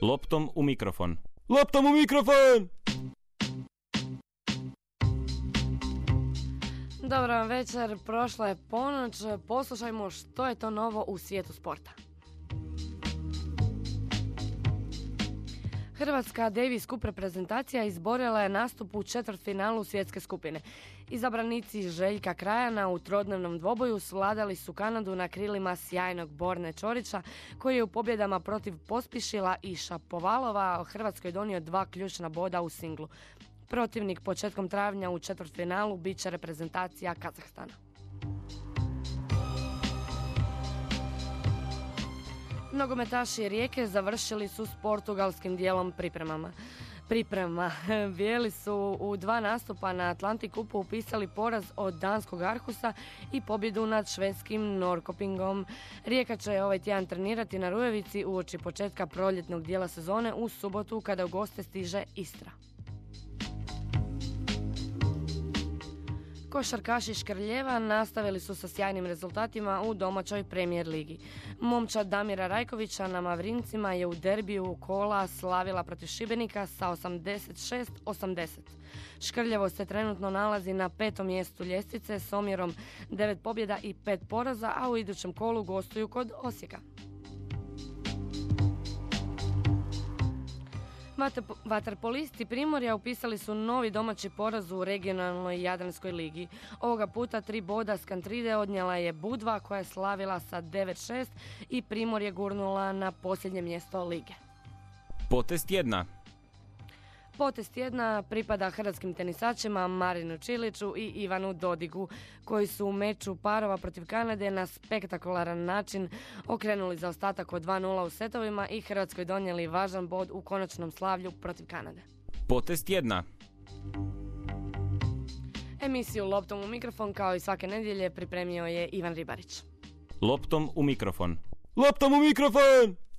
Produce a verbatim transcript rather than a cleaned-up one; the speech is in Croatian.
Loptom u mikrofon. Loptom u mikrofon! Dobro vam večer, prošla je ponoć, poslušajmo što je to novo u svijetu sporta. Hrvatska Davis Cup reprezentacija izborila je nastup u četvrtfinalu svjetske skupine. Izabranici Željka Krajana u trodnevnom dvoboju svladali su Kanadu na krilima sjajnog Borne Ćorića, koji je u pobjedama protiv Pospišila i Šapovalova Hrvatskoj donio dva ključna boda u singlu. Protivnik početkom travnja u četvrtfinalu bit će reprezentacija Kazahstana. Nogometaši Rijeke završili su s portugalskim dijelom pripremama. Priprema. Bijeli su u dva nastupa na Atlantic Cupu upisali poraz od danskog Arhusa i pobjedu nad švedskim Norrköpingom. Rijeka će ovaj tjedan trenirati na Rujevici uoči početka proljetnog dijela sezone u subotu kada u goste stiže Istra. Košarkaši Škrljeva nastavili su sa sjajnim rezultatima u domaćoj premijer ligi. Momčad Damira Rajkovića na Mavrincima je u derbiju kola slavila protiv Šibenika sa osamdeset šest osamdeset. Škrljevo se trenutno nalazi na petom mjestu ljestvice s omjerom devet pobjeda i pet poraza, a u idućem kolu gostuju kod Osijeka. Vaterpolisti Primorja upisali su novi domaći poraz u regionalnoj Jadranskoj ligi. Ovoga puta tri boda s Kantride odnijela je Budva koja je slavila sa devet šest i Primorje gurnula na posljednje mjesto lige. Potez tjedna. Potez tjedna pripada hrvatskim tenisačima Marinu Čiliću i Ivanu Dodigu, koji su u meču parova protiv Kanade na spektakularan način okrenuli zaostatak od dva nula u setovima i Hrvatskoj donijeli važan bod u konačnom slavlju protiv Kanade. Potez tjedna. Emisiju Loptom u mikrofon kao i svake nedjelje pripremio je Ivan Ribarić. Loptom u mikrofon. Loptom u mikrofon!